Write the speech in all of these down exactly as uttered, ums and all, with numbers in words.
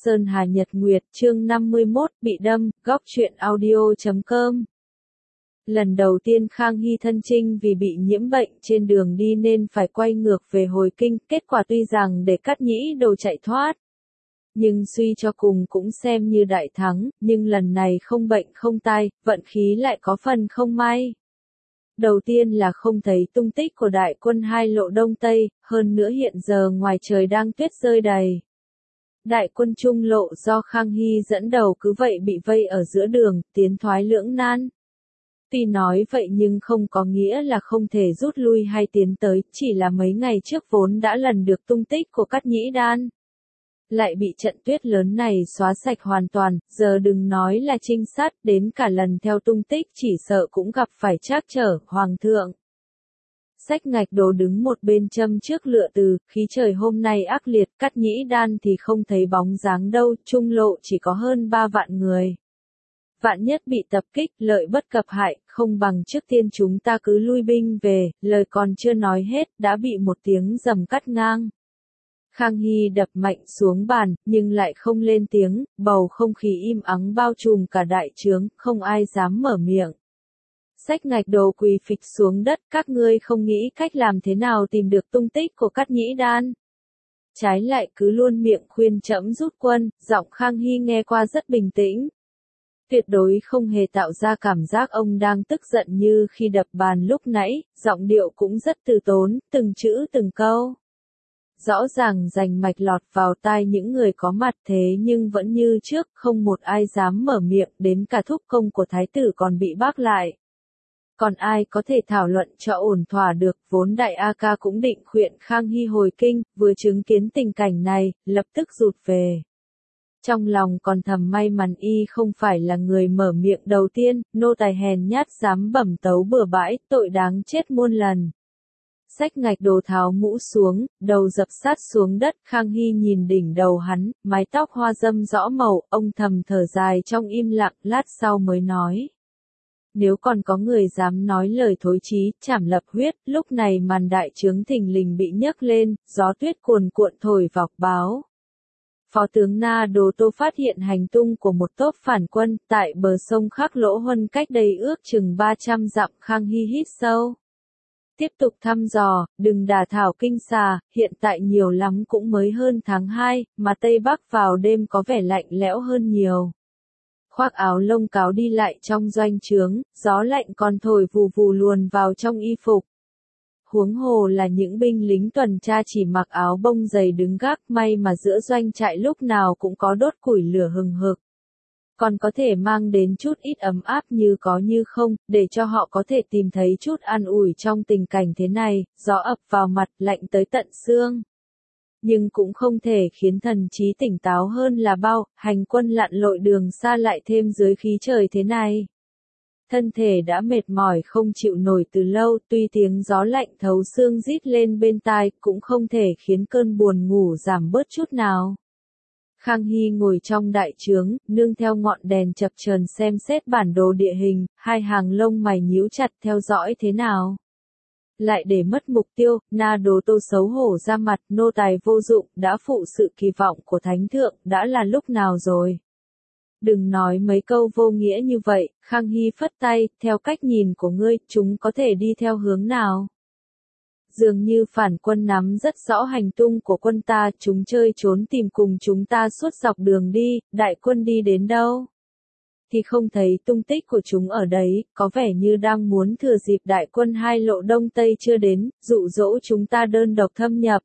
Sơn Hà Nhật Nguyệt chương năm mươi mốt bị đâm, góc truyện audio chấm com. Lần đầu tiên Khang Hy thân chinh vì bị nhiễm bệnh trên đường đi nên phải quay ngược về hồi kinh, kết quả tuy rằng để Cát Nhĩ Đồ chạy thoát, nhưng suy cho cùng cũng xem như đại thắng, nhưng lần này không bệnh không tai, vận khí lại có phần không may. Đầu tiên là không thấy tung tích của đại quân hai lộ Đông Tây, hơn nữa hiện giờ ngoài trời đang tuyết rơi đầy. Đại quân Trung lộ do Khang Hy dẫn đầu cứ vậy bị vây ở giữa đường, tiến thoái lưỡng nan. Tuy nói vậy nhưng không có nghĩa là không thể rút lui hay tiến tới, chỉ là mấy ngày trước vốn đã lần được tung tích của Cát Nhĩ Đan. Lại bị trận tuyết lớn này xóa sạch hoàn toàn, giờ đừng nói là trinh sát, đến cả lần theo tung tích chỉ sợ cũng gặp phải trắc trở, hoàng thượng. Sách Ngạch Đồ đứng một bên châm trước lựa từ, khí trời hôm nay ác liệt, Cát Nhĩ Đan thì không thấy bóng dáng đâu, Trung lộ chỉ có hơn ba vạn người. Vạn nhất bị tập kích, lợi bất cập hại, không bằng trước tiên chúng ta cứ lui binh về, lời còn chưa nói hết, đã bị một tiếng rầm cắt ngang. Khang Hy đập mạnh xuống bàn, nhưng lại không lên tiếng, bầu không khí im ắng bao trùm cả đại trướng, không ai dám mở miệng. Sách Ngạch Đồ quỳ phịch xuống đất, các ngươi không nghĩ cách làm thế nào tìm được tung tích của Cát Nhĩ Đan. Trái lại cứ luôn miệng khuyên trẫm rút quân, giọng Khang Hy nghe qua rất bình tĩnh. Tuyệt đối không hề tạo ra cảm giác ông đang tức giận như khi đập bàn lúc nãy, giọng điệu cũng rất từ tốn, từng chữ từng câu. Rõ ràng rành mạch lọt vào tai những người có mặt thế nhưng vẫn như trước, không một ai dám mở miệng, đến cả thúc công của thái tử còn bị bác lại. Còn ai có thể thảo luận cho ổn thỏa được, vốn đại A Ca cũng định khuyên Khang Hy hồi kinh, vừa chứng kiến tình cảnh này, lập tức rụt về. Trong lòng còn thầm may mắn y không phải là người mở miệng đầu tiên, nô tài hèn nhát dám bẩm tấu bừa bãi, tội đáng chết muôn lần. Sách Ngạch Đồ tháo mũ xuống, đầu dập sát xuống đất, Khang Hy nhìn đỉnh đầu hắn, mái tóc hoa râm rõ màu, ông thầm thở dài trong im lặng, lát sau mới nói. Nếu còn có người dám nói lời thối chí, chảm lập huyết, lúc này màn đại trướng thình lình bị nhấc lên, gió tuyết cuồn cuộn thổi vào báo. Phó tướng Na Đồ Tô phát hiện hành tung của một tốp phản quân, tại bờ sông Khắc Lỗ Huân cách đây ước chừng ba trăm dặm. Khang Hy hít sâu. Tiếp tục thăm dò, đừng đả thảo kinh xà, hiện tại nhiều lắm cũng mới hơn tháng hai, mà Tây Bắc vào đêm có vẻ lạnh lẽo hơn nhiều. Khoác áo lông cáo đi lại trong doanh trướng, gió lạnh còn thổi vù vù luồn vào trong y phục. Huống hồ là những binh lính tuần tra chỉ mặc áo bông dày đứng gác, may mà giữa doanh trại lúc nào cũng có đốt củi lửa hừng hực. Còn có thể mang đến chút ít ấm áp như có như không, để cho họ có thể tìm thấy chút an ủi trong tình cảnh thế này, gió ập vào mặt, lạnh tới tận xương. Nhưng cũng không thể khiến thần trí tỉnh táo hơn là bao, hành quân lặn lội đường xa lại thêm dưới khí trời thế này. Thân thể đã mệt mỏi không chịu nổi từ lâu, tuy tiếng gió lạnh thấu xương rít lên bên tai, cũng không thể khiến cơn buồn ngủ giảm bớt chút nào. Khang Hy ngồi trong đại trướng, nương theo ngọn đèn chập chờn xem xét bản đồ địa hình, hai hàng lông mày nhíu chặt theo dõi thế nào. Lại để mất mục tiêu, Na Đồ Tô xấu hổ ra mặt, nô tài vô dụng, đã phụ sự kỳ vọng của thánh thượng, đã là lúc nào rồi. Đừng nói mấy câu vô nghĩa như vậy, Khang Hy phất tay, theo cách nhìn của ngươi, chúng có thể đi theo hướng nào? Dường như phản quân nắm rất rõ hành tung của quân ta, chúng chơi trốn tìm cùng chúng ta suốt dọc đường đi, đại quân đi đến đâu? Thì không thấy tung tích của chúng ở đấy, có vẻ như đang muốn thừa dịp đại quân hai lộ Đông Tây chưa đến, dụ dỗ chúng ta đơn độc thâm nhập.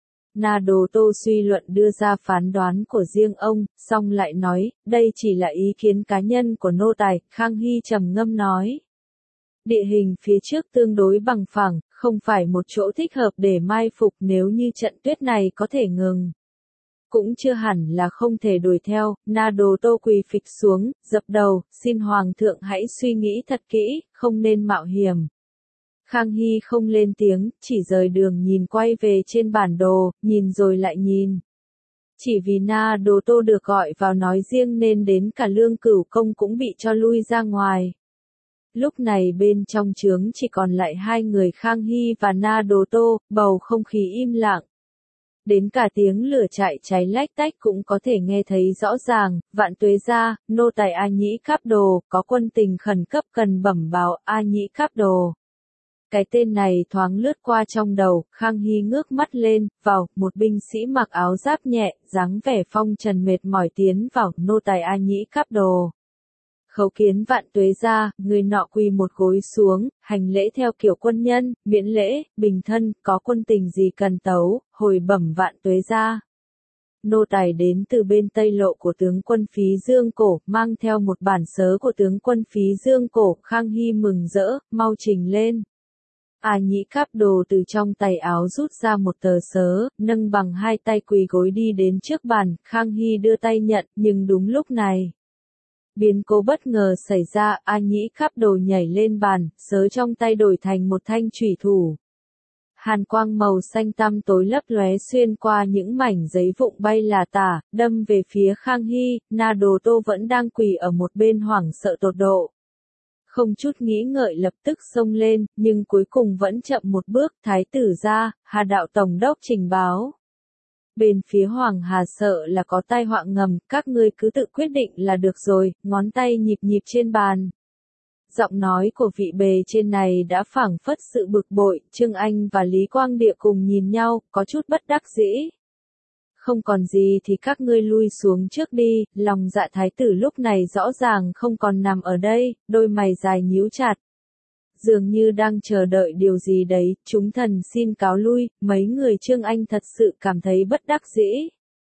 Na Đồ Tô suy luận đưa ra phán đoán của riêng ông, xong lại nói, đây chỉ là ý kiến cá nhân của nô tài. Khang Hy trầm ngâm nói. Địa hình phía trước tương đối bằng phẳng, không phải một chỗ thích hợp để mai phục, nếu như trận tuyết này có thể ngừng. Cũng chưa hẳn là không thể đuổi theo. Na Đồ Tô quỳ phịch xuống, dập đầu, xin Hoàng thượng hãy suy nghĩ thật kỹ, không nên mạo hiểm. Khang Hy không lên tiếng, chỉ rời đường nhìn quay về trên bản đồ, nhìn rồi lại nhìn. Chỉ vì Na Đồ Tô được gọi vào nói riêng nên đến cả Lương Cửu Công cũng bị cho lui ra ngoài. Lúc này bên trong trướng chỉ còn lại hai người Khang Hy và Na Đồ Tô, bầu không khí im lặng. Đến cả tiếng lửa chạy cháy lách tách cũng có thể nghe thấy rõ ràng, vạn tuế gia, nô tài A Nhĩ Cáp Đồ, có quân tình khẩn cấp cần bẩm báo A Nhĩ Cáp Đồ. Cái tên này thoáng lướt qua trong đầu, Khang Hy ngước mắt lên, vào, một binh sĩ mặc áo giáp nhẹ, dáng vẻ phong trần mệt mỏi tiến vào, nô tài A Nhĩ Cáp Đồ. Khấu kiến vạn tuế gia, người nọ quỳ một gối xuống, hành lễ theo kiểu quân nhân, miễn lễ, bình thân, có quân tình gì cần tấu, hồi bẩm vạn tuế gia. Nô tài đến từ bên Tây Lộ của tướng quân Phí Dương Cổ, mang theo một bản sớ của tướng quân Phí Dương Cổ, Khang Hy mừng rỡ, mau trình lên. A Nhĩ Cáp Đồ từ trong tay áo rút ra một tờ sớ, nâng bằng hai tay quỳ gối đi đến trước bàn, Khang Hy đưa tay nhận, nhưng đúng lúc này. Biến cố bất ngờ xảy ra, A Nhĩ Cáp Đồ nhảy lên bàn, sớ trong tay đổi thành một thanh chủy thủ. Hàn quang màu xanh tăm tối lấp lóe xuyên qua những mảnh giấy vụn bay là tả, đâm về phía Khang Hy, Na Đồ Tô vẫn đang quỳ ở một bên hoảng sợ tột độ. Không chút nghĩ ngợi lập tức xông lên, nhưng cuối cùng vẫn chậm một bước, thái tử ra, Hà đạo tổng đốc trình báo. Bên phía Hoàng Hà sợ là có tai họa ngầm, các ngươi cứ tự quyết định là được rồi, ngón tay nhịp nhịp trên bàn. Giọng nói của vị bề trên này đã phảng phất sự bực bội, Trương Anh và Lý Quang Địa cùng nhìn nhau, có chút bất đắc dĩ. Không còn gì thì các ngươi lui xuống trước đi, lòng dạ thái tử lúc này rõ ràng không còn nằm ở đây, đôi mày dài nhíu chặt. Dường như đang chờ đợi điều gì đấy, chúng thần xin cáo lui, mấy người Trương Anh thật sự cảm thấy bất đắc dĩ.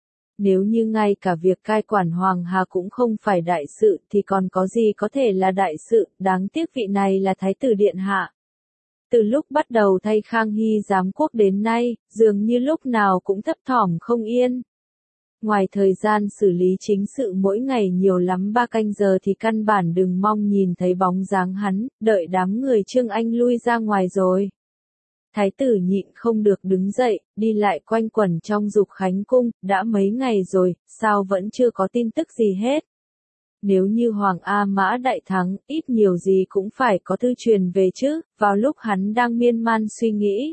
Nếu như ngay cả việc cai quản Hoàng Hà cũng không phải đại sự thì còn có gì có thể là đại sự, đáng tiếc vị này là thái tử điện hạ. Từ lúc bắt đầu thay Khang Hy giám quốc đến nay, dường như lúc nào cũng thấp thỏm không yên. Ngoài thời gian xử lý chính sự mỗi ngày nhiều lắm ba canh giờ thì căn bản đừng mong nhìn thấy bóng dáng hắn, đợi đám người Trương Anh lui ra ngoài rồi. Thái tử nhịn không được đứng dậy, đi lại quanh quẩn trong Dục Khánh cung, đã mấy ngày rồi, sao vẫn chưa có tin tức gì hết. Nếu như Hoàng A Mã đại thắng, ít nhiều gì cũng phải có thư truyền về chứ, vào lúc hắn đang miên man suy nghĩ.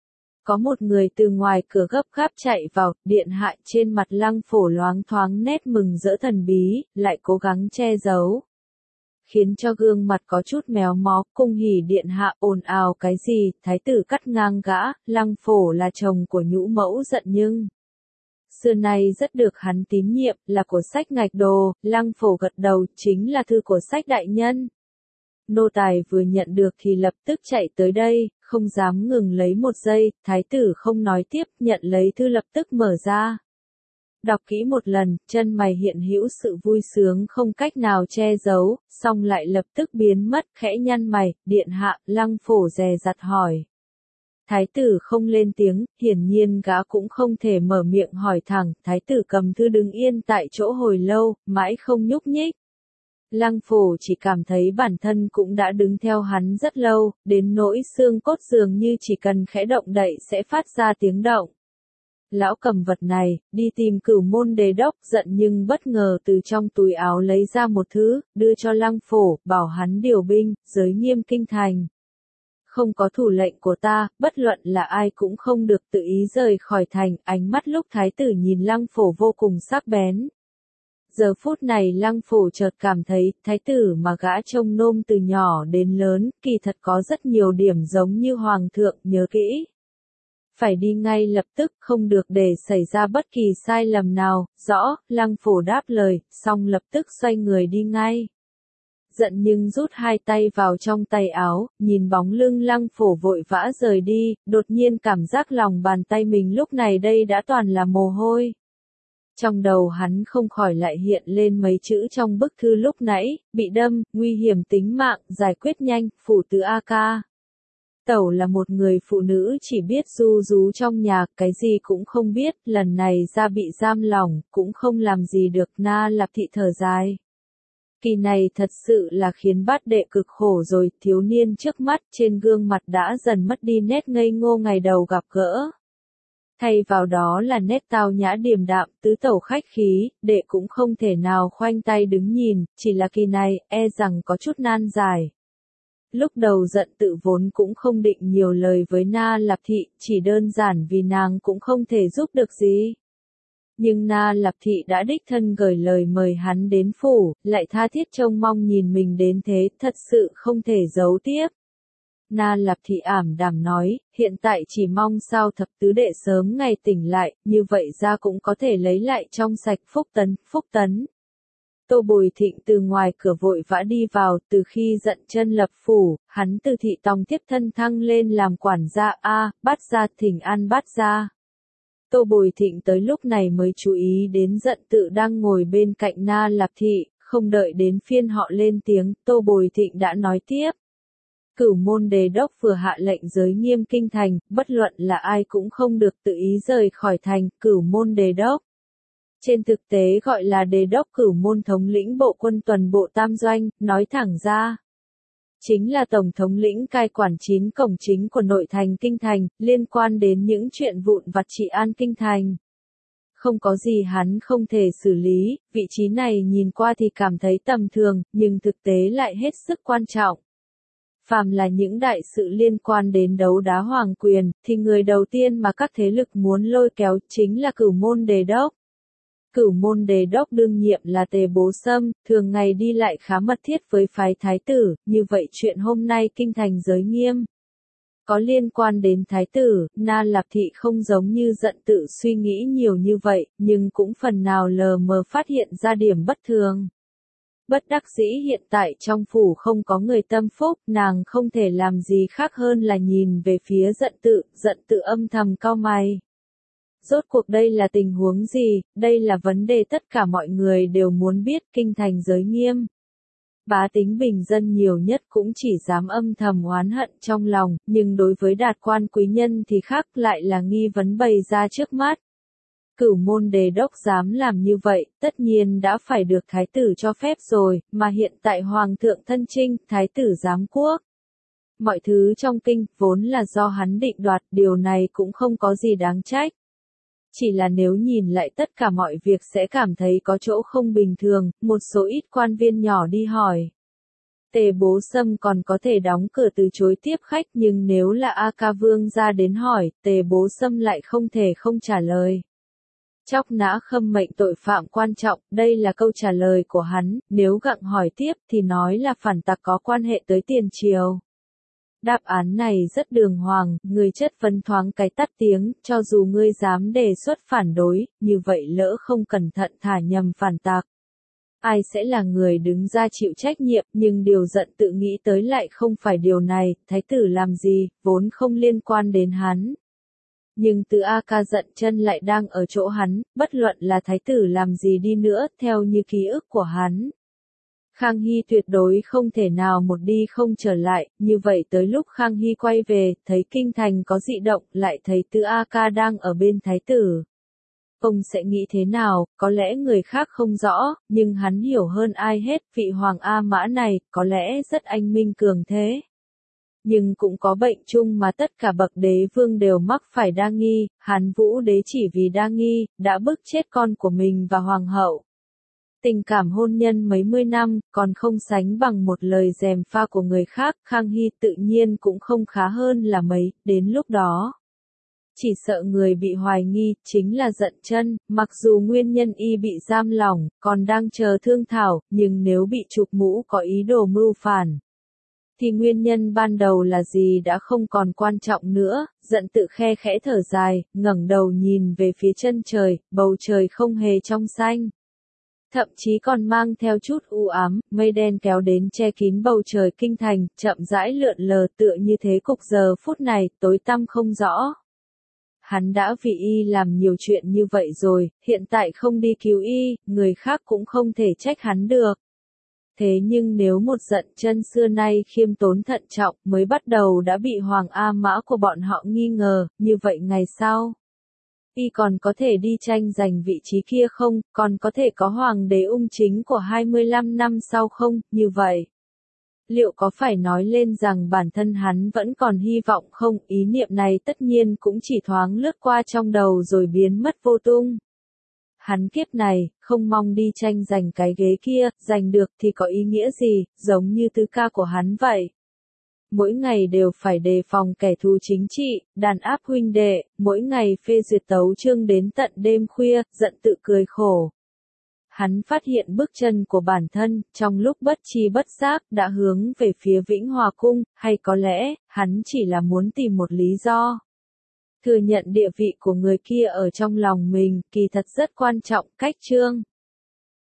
Có một người từ ngoài cửa gấp gáp chạy vào, điện hạ trên mặt Lăng Phổ loáng thoáng nét mừng rỡ thần bí, lại cố gắng che giấu. Khiến cho gương mặt có chút méo mó, cung hỉ điện hạ ồn ào cái gì, thái tử cắt ngang gã, Lăng Phổ là chồng của nhũ mẫu giận nhưng. Xưa nay rất được hắn tín nhiệm, là của sách ngạch đồ, Lăng Phổ gật đầu, chính là thư của sách đại nhân. Nô tài vừa nhận được thì lập tức chạy tới đây, không dám ngừng lấy một giây, thái tử không nói tiếp, nhận lấy thư lập tức mở ra. Đọc kỹ một lần, chân mày hiện hữu sự vui sướng không cách nào che giấu, xong lại lập tức biến mất, khẽ nhăn mày, điện hạ, Lăng Phổ dè dặt hỏi. Thái tử không lên tiếng, hiển nhiên gã cũng không thể mở miệng hỏi thẳng, thái tử cầm thư đứng yên tại chỗ hồi lâu, mãi không nhúc nhích. Lăng Phổ chỉ cảm thấy bản thân cũng đã đứng theo hắn rất lâu, đến nỗi xương cốt dường như chỉ cần khẽ động đậy sẽ phát ra tiếng động. Lão cầm vật này, đi tìm Cửu Môn Đề Đốc, giận nhưng bất ngờ từ trong túi áo lấy ra một thứ, đưa cho Lăng Phổ, bảo hắn điều binh, giới nghiêm kinh thành. Không có thủ lệnh của ta, bất luận là ai cũng không được tự ý rời khỏi thành, ánh mắt lúc thái tử nhìn Lăng Phổ vô cùng sắc bén. Giờ phút này Lăng Phổ chợt cảm thấy, thái tử mà gã trông nom từ nhỏ đến lớn, kỳ thật có rất nhiều điểm giống như hoàng thượng, nhớ kỹ. Phải đi ngay lập tức, không được để xảy ra bất kỳ sai lầm nào, rõ, Lăng Phổ đáp lời, xong lập tức xoay người đi ngay. Giận nhưng rút hai tay vào trong tay áo, nhìn bóng lưng Lăng Phổ vội vã rời đi, đột nhiên cảm giác lòng bàn tay mình lúc này đây đã toàn là mồ hôi. Trong đầu hắn không khỏi lại hiện lên mấy chữ trong bức thư lúc nãy, bị đâm, nguy hiểm tính mạng, giải quyết nhanh, phủ tứ A Ca. Tẩu là một người phụ nữ chỉ biết ru rú trong nhà, cái gì cũng không biết, lần này ra bị giam lỏng, cũng không làm gì được, Na Lạp Thị thở dài. Kỳ này thật sự là khiến bát đệ cực khổ rồi, thiếu niên trước mắt trên gương mặt đã dần mất đi nét ngây ngô ngày đầu gặp gỡ. Thay vào đó là nét tao nhã điềm đạm, tứ tẩu khách khí, đệ cũng không thể nào khoanh tay đứng nhìn, chỉ là kỳ này, e rằng có chút nan giải. Lúc đầu giận tự vốn cũng không định nhiều lời với Na Lạp Thị, chỉ đơn giản vì nàng cũng không thể giúp được gì. Nhưng Na Lạp Thị đã đích thân gửi lời mời hắn đến phủ, lại tha thiết trông mong nhìn mình đến thế, thật sự không thể giấu tiếp. Na Lạp Thị ảm đạm nói, hiện tại chỉ mong sao thập tứ đệ sớm ngày tỉnh lại, như vậy ra cũng có thể lấy lại trong sạch. Phúc Tấn, Phúc Tấn. Tô Bồi Thịnh từ ngoài cửa vội vã đi vào, từ khi Dận Chân lập phủ, hắn từ thị tòng tiếp thân thăng lên làm quản gia. A, Bát gia, thỉnh an Bát gia. Tô Bồi Thịnh tới lúc này mới chú ý đến Dận Tự đang ngồi bên cạnh Na Lạp Thị, không đợi đến phiên họ lên tiếng, Tô Bồi Thịnh đã nói tiếp. Cửu môn đề đốc vừa hạ lệnh giới nghiêm kinh thành, bất luận là ai cũng không được tự ý rời khỏi thành. Cửu môn đề đốc, trên thực tế gọi là đề đốc cửu môn thống lĩnh bộ quân tuần bộ tam doanh, nói thẳng ra chính là tổng thống lĩnh cai quản chín cổng chính của nội thành kinh thành, liên quan đến những chuyện vụn vặt trị an kinh thành. Không có gì hắn không thể xử lý, vị trí này nhìn qua thì cảm thấy tầm thường, nhưng thực tế lại hết sức quan trọng. Phàm là những đại sự liên quan đến đấu đá hoàng quyền, thì người đầu tiên mà các thế lực muốn lôi kéo chính là cửu môn đề đốc. Cửu môn đề đốc đương nhiệm là Tề Bố Sâm, thường ngày đi lại khá mật thiết với phái thái tử, như vậy chuyện hôm nay kinh thành giới nghiêm. Có liên quan đến thái tử, Na Lạp Thị không giống như Dận Tự suy nghĩ nhiều như vậy, nhưng cũng phần nào lờ mờ phát hiện ra điểm bất thường. Bất đắc dĩ hiện tại trong phủ không có người tâm phúc, nàng không thể làm gì khác hơn là nhìn về phía Dận Tự, Dận Tự âm thầm cau mày. Rốt cuộc đây là tình huống gì, đây là vấn đề tất cả mọi người đều muốn biết. Kinh thành giới nghiêm. Bá tính bình dân nhiều nhất cũng chỉ dám âm thầm oán hận trong lòng, nhưng đối với đạt quan quý nhân thì khác, lại là nghi vấn bày ra trước mắt. Cửu môn đề đốc dám làm như vậy, tất nhiên đã phải được thái tử cho phép rồi, mà hiện tại hoàng thượng thân chinh, thái tử giám quốc. Mọi thứ trong kinh vốn là do hắn định đoạt, điều này cũng không có gì đáng trách. Chỉ là nếu nhìn lại tất cả mọi việc sẽ cảm thấy có chỗ không bình thường, một số ít quan viên nhỏ đi hỏi. Tề Bố Sâm còn có thể đóng cửa từ chối tiếp khách, nhưng nếu là A Ca Vương ra đến hỏi, Tề Bố Sâm lại không thể không trả lời. Chóc nã khâm mệnh tội phạm quan trọng, đây là câu trả lời của hắn, nếu gặng hỏi tiếp thì nói là phản tặc có quan hệ tới tiền triều. Đáp án này rất đường hoàng, người chất vấn thoáng cái tắt tiếng, cho dù ngươi dám đề xuất phản đối, như vậy lỡ không cẩn thận thả nhầm phản tặc. Ai sẽ là người đứng ra chịu trách nhiệm, nhưng điều Dận Tự nghĩ tới lại không phải điều này, thái tử làm gì, vốn không liên quan đến hắn. Nhưng từ A Ca Dận Chân lại đang ở chỗ hắn, bất luận là thái tử làm gì đi nữa, theo như ký ức của hắn. Khang Hy tuyệt đối không thể nào một đi không trở lại, như vậy tới lúc Khang Hy quay về, thấy kinh thành có dị động, lại thấy Từ A Ca đang ở bên thái tử. Ông sẽ nghĩ thế nào, có lẽ người khác không rõ, nhưng hắn hiểu hơn ai hết, vị Hoàng A Mã này, có lẽ rất anh minh cường thế. Nhưng cũng có bệnh chung mà tất cả bậc đế vương đều mắc phải đa nghi, Hán Vũ đế chỉ vì đa nghi, đã bức chết con của mình và hoàng hậu. Tình cảm hôn nhân mấy mươi năm, còn không sánh bằng một lời gièm pha của người khác, Khang Hy tự nhiên cũng không khá hơn là mấy, đến lúc đó. Chỉ sợ người bị hoài nghi, chính là Dận Chân, mặc dù nguyên nhân y bị giam lỏng, còn đang chờ thương thảo, nhưng nếu bị chụp mũ có ý đồ mưu phản. Thì nguyên nhân ban đầu là gì đã không còn quan trọng nữa. Dận Tự khe khẽ thở dài, ngẩng đầu nhìn về phía chân trời, bầu trời không hề trong xanh. Thậm chí còn mang theo chút u ám, mây đen kéo đến che kín bầu trời kinh thành, chậm rãi lượn lờ tựa như thế cục giờ phút này, tối tăm không rõ. Hắn đã vì y làm nhiều chuyện như vậy rồi, hiện tại không đi cứu y, người khác cũng không thể trách hắn được. Thế nhưng nếu một Dận Chân xưa nay khiêm tốn thận trọng mới bắt đầu đã bị Hoàng A Mã của bọn họ nghi ngờ, như vậy ngày sau. Y còn có thể đi tranh giành vị trí kia không, còn có thể có hoàng đế ung chính của hai mươi lăm năm sau không, như vậy. Liệu có phải nói lên rằng bản thân hắn vẫn còn hy vọng không, ý niệm này tất nhiên cũng chỉ thoáng lướt qua trong đầu rồi biến mất vô tung. Hắn kiếp này, không mong đi tranh giành cái ghế kia, giành được thì có ý nghĩa gì, giống như tứ ca của hắn vậy. mỗi ngày đều phải đề phòng kẻ thù chính trị, đàn áp huynh đệ, mỗi ngày phê duyệt tấu chương đến tận đêm khuya, giận tự cười khổ. Hắn phát hiện bước chân của bản thân, trong lúc bất tri bất giác, đã hướng về phía Vĩnh Hòa Cung, hay có lẽ, hắn chỉ là muốn tìm một lý do. Thừa nhận địa vị của người kia ở trong lòng mình, kỳ thật rất quan trọng, cách chương.